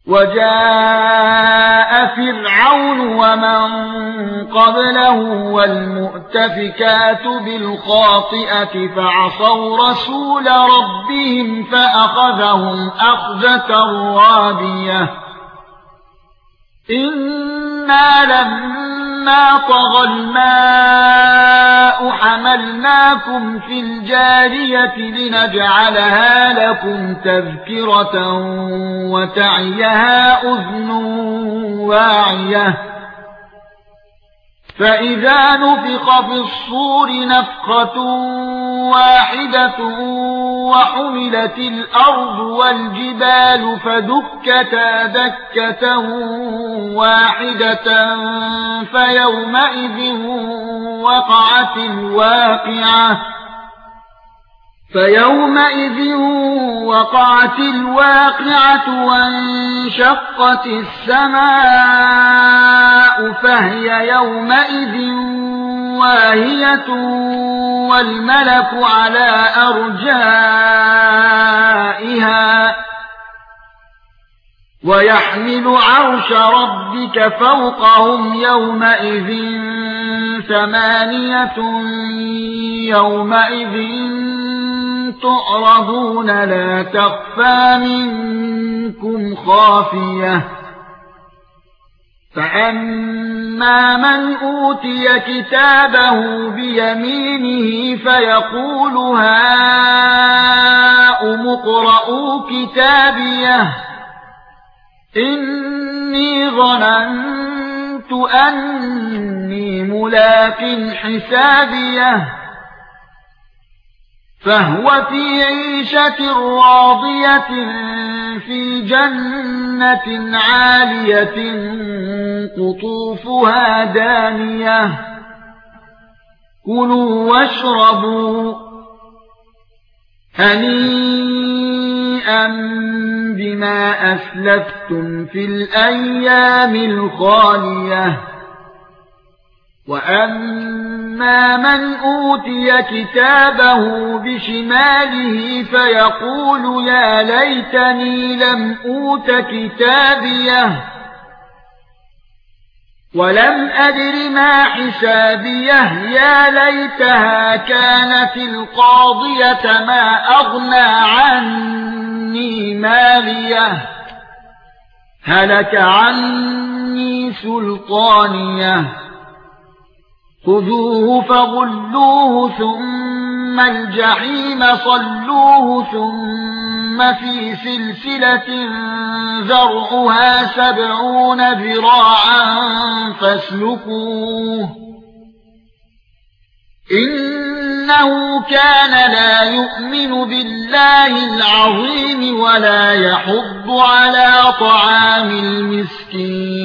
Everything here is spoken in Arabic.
وجاء فرعون ومن قبله والمؤتفكات بالخاطئة فعصوا رسول ربهم فأخذهم أخذة رابية. إنا لما طغى الماء حملناكم في الجارية لنجعلها لكم تذكرة وتعيها أذن واعية. فإذا نفخ في الصور نفخة واحدة وحملت الأرض والجبال فدكتا دكة واحدة فيومئذ وقعت الواقعة وانشقت السماء فهي يومئذ واهية والملك على أرجائها ويحمل عرش ربك فوقهم يومئذ ثمانية يومئذ تعرضون لا تخفى منكم خافية. فأما من أوتي كتابه بيمينه فيقول هاؤم اقرءوا كتابيه إني ظننت أني ملاق حسابيه فهو في عيشة راضية في جنة عالية قطوفها دانية. كلوا واشربوا هنيئا بما أسلفتم في الأيام الخالية. وأما من أوتي كتابه بشماله فيقول يا ليتني لم أوت كتابيه ولم أدر ما حسابيه يا ليتها كانت القاضية ما أغنى عني ماليه هلك عني سلطانيه. خذوه فغلوه ثم الجحيم صلوه ثم في سلسلة ذرعها 70 ذراعا فاسلكوه إنه كان لا يؤمن بالله العظيم ولا يحض على طعام المسكين.